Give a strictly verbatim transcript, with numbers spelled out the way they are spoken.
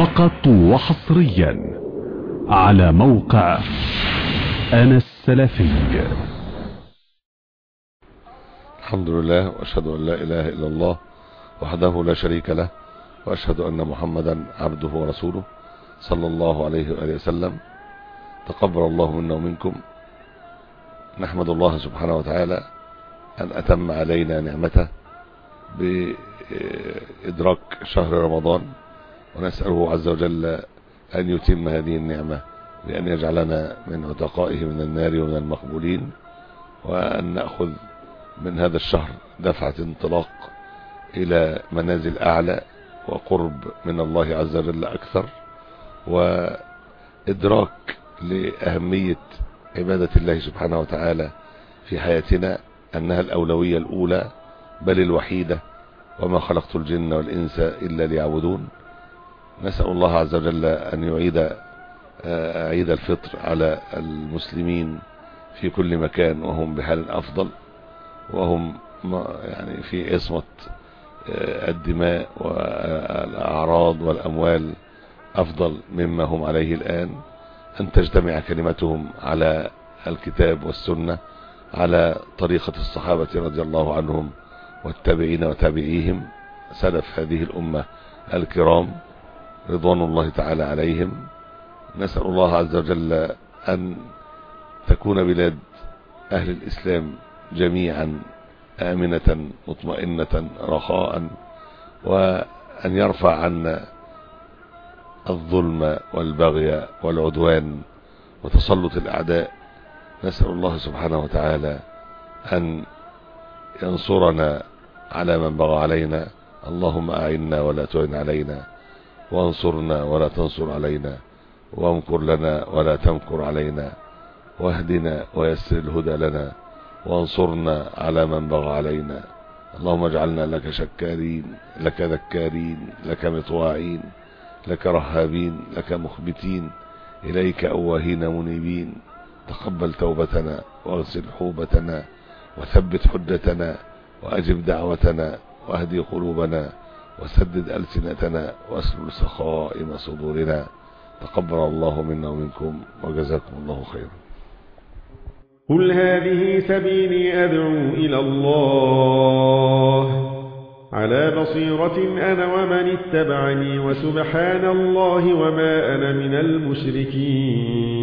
فقط وحصريا على موقع أنا السلفي. الحمد لله، وأشهد أن لا إله إلا الله وحده لا شريك له، وأشهد أن محمدا عبده ورسوله صلى الله عليه وآله وسلم. تقبل الله منا ومنكم. نحمد الله سبحانه وتعالى أن أتم علينا نعمته بإدراك شهر رمضان، ونسأله عز وجل أن يتم هذه النعمة بأن يجعلنا من عتقائه من النار ومن المقبولين، وأن نأخذ من هذا الشهر دفعة انطلاق إلى منازل أعلى وقرب من الله عز وجل أكثر، وإدراك لأهمية عبادة الله سبحانه وتعالى في حياتنا، أنها الأولوية الأولى بل الوحيدة، وما خلقت الجن والإنس إلا ليعبدون. نسأل الله عز وجل أن يعيد عيد الفطر على المسلمين في كل مكان وهم بحال أفضل، وهم يعني في عصمة الدماء والأعراض والأموال أفضل مما هم عليه الآن. أن تجتمع كلمتهم على الكتاب والسنة على طريقة الصحابة رضي الله عنهم والتابعين وتابعيهم سلف هذه الأمة الكرام رضوان الله تعالى عليهم. نسأل الله عز وجل أن تكون بلاد أهل الإسلام جميعا آمنة مطمئنة رخاء، وأن يرفع عنا الظلم والبغي والعدوان وتسلط الأعداء. نسأل الله سبحانه وتعالى أن ينصرنا على من بغى علينا. اللهم أعنا ولا تعن علينا، وانصرنا ولا تنصر علينا، وامكر لنا ولا تمكر علينا، واهدنا ويسر الهدى لنا، وانصرنا على من بغى علينا. اللهم اجعلنا لك شكارين، لك ذكارين، لك مطواعين، لك رهابين، لك مخبتين، إليك أواهين منيبين. تقبل توبتنا، واغسل حوبتنا، وثبت حجتنا، وأجب دعوتنا، واهدي قلوبنا، وسدد ألسنتنا، واسلل سخائم صدورنا. تقبل الله منا ومنكم، وجزاكم الله خيرا. قل هذه سبيلي أدعو إلى الله على بصيرة أنا ومن اتبعني، وسبحان الله وما أنا من المشركين.